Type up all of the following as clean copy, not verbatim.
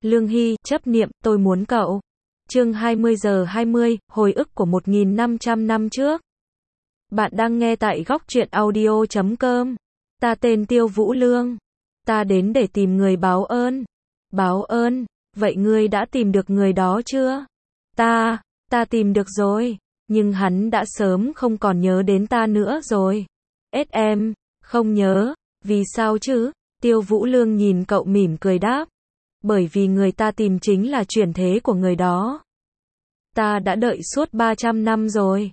Lương Hy, chấp niệm, tôi muốn cậu. Chương 20:20, hồi ức của 1.500 năm trước. Bạn đang nghe tại góc truyện audio.com. Ta tên Tiêu Vũ Lương. Ta đến để tìm người báo ơn. Báo ơn? Vậy ngươi đã tìm được người đó chưa? Ta tìm được rồi. Nhưng hắn đã sớm không còn nhớ đến ta nữa rồi. Em, không nhớ. Vì sao chứ? Tiêu Vũ Lương nhìn cậu mỉm cười đáp. Bởi vì người ta tìm chính là chuyển thế của người đó. Ta đã đợi suốt 300 năm rồi.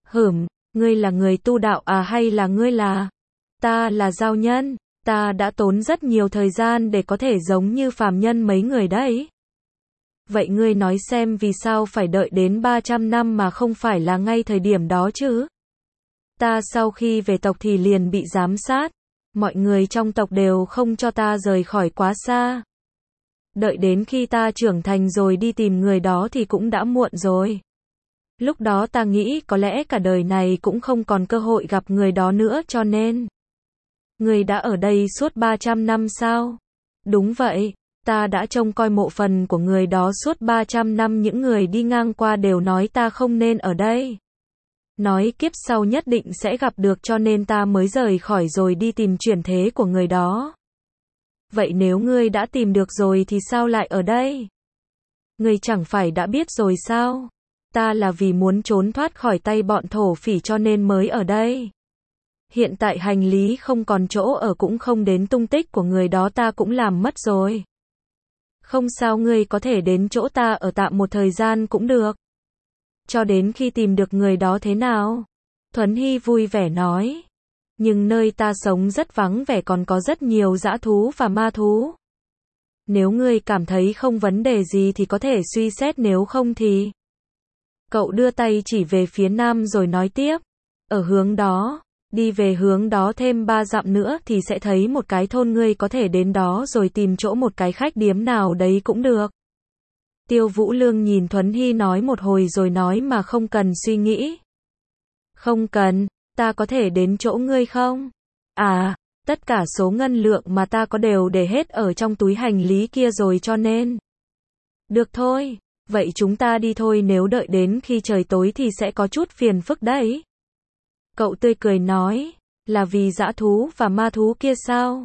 Ngươi là người tu đạo à hay là ngươi là? Ta là giao nhân. Ta đã tốn rất nhiều thời gian để có thể giống như phàm nhân mấy người đấy. Vậy ngươi nói xem vì sao phải đợi đến 300 năm mà không phải là ngay thời điểm đó chứ? Ta sau khi về tộc thì liền bị giám sát. Mọi người trong tộc đều không cho ta rời khỏi quá xa. Đợi đến khi ta trưởng thành rồi đi tìm người đó thì cũng đã muộn rồi. Lúc đó ta nghĩ có lẽ cả đời này cũng không còn cơ hội gặp người đó nữa cho nên. Người đã ở đây suốt 300 năm sao? Đúng vậy, ta đã trông coi mộ phần của người đó suốt 300 năm, những người đi ngang qua đều nói ta không nên ở đây. Nói kiếp sau nhất định sẽ gặp được cho nên ta mới rời khỏi rồi đi tìm chuyển thế của người đó. Vậy nếu ngươi đã tìm được rồi thì sao lại ở đây? Ngươi chẳng phải đã biết rồi sao? Ta là vì muốn trốn thoát khỏi tay bọn thổ phỉ cho nên mới ở đây. Hiện tại hành lý không còn chỗ ở cũng không đến tung tích của người đó ta cũng làm mất rồi. Không sao, ngươi có thể đến chỗ ta ở tạm một thời gian cũng được. Cho đến khi tìm được người đó thế nào? Thuấn Hy vui vẻ nói. Nhưng nơi ta sống rất vắng vẻ, còn có rất nhiều dã thú và ma thú. Nếu ngươi cảm thấy không vấn đề gì thì có thể suy xét, nếu không thì... Cậu đưa tay chỉ về phía nam rồi nói tiếp. Ở hướng đó, đi về hướng đó thêm 3 dặm nữa thì sẽ thấy một cái thôn, ngươi có thể đến đó rồi tìm chỗ một cái khách điếm nào đấy cũng được. Tiêu Vũ Lương nhìn Thuấn Hy nói một hồi rồi nói mà không cần suy nghĩ. Không cần, ta có thể đến chỗ ngươi không? À, tất cả số ngân lượng mà ta có đều để hết ở trong túi hành lý kia rồi cho nên. Được thôi, vậy chúng ta đi thôi, nếu đợi đến khi trời tối thì sẽ có chút phiền phức đấy. Cậu tươi cười nói, là vì dã thú và ma thú kia sao?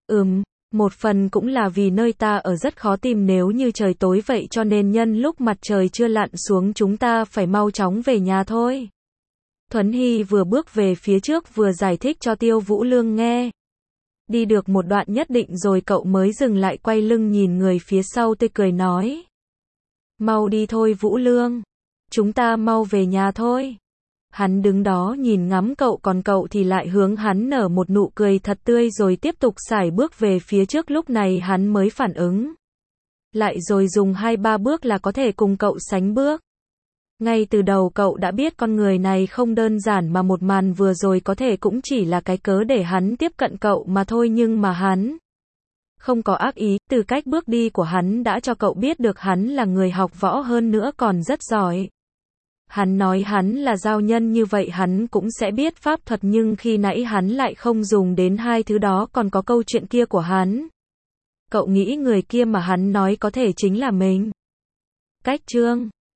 Một phần cũng là vì nơi ta ở rất khó tìm nếu như trời tối, vậy cho nên nhân lúc mặt trời chưa lặn xuống chúng ta phải mau chóng về nhà thôi. Thuấn Hy vừa bước về phía trước vừa giải thích cho Tiêu Vũ Lương nghe. Đi được một đoạn nhất định rồi cậu mới dừng lại, quay lưng nhìn người phía sau tươi cười nói. Mau đi thôi Vũ Lương. Chúng ta mau về nhà thôi. Hắn đứng đó nhìn ngắm cậu, còn cậu thì lại hướng hắn nở một nụ cười thật tươi rồi tiếp tục sải bước về phía trước. Lúc này hắn mới phản ứng lại rồi dùng 2-3 bước là có thể cùng cậu sánh bước. Ngay từ đầu cậu đã biết con người này không đơn giản, mà một màn vừa rồi có thể cũng chỉ là cái cớ để hắn tiếp cận cậu mà thôi, nhưng mà hắn không có ác ý. Từ cách bước đi của hắn đã cho cậu biết được hắn là người học võ, hơn nữa còn rất giỏi. Hắn nói hắn là giao nhân, như vậy hắn cũng sẽ biết pháp thuật, nhưng khi nãy hắn lại không dùng đến hai thứ đó, còn có câu chuyện kia của hắn. Cậu nghĩ người kia mà hắn nói có thể chính là mình. Cách chương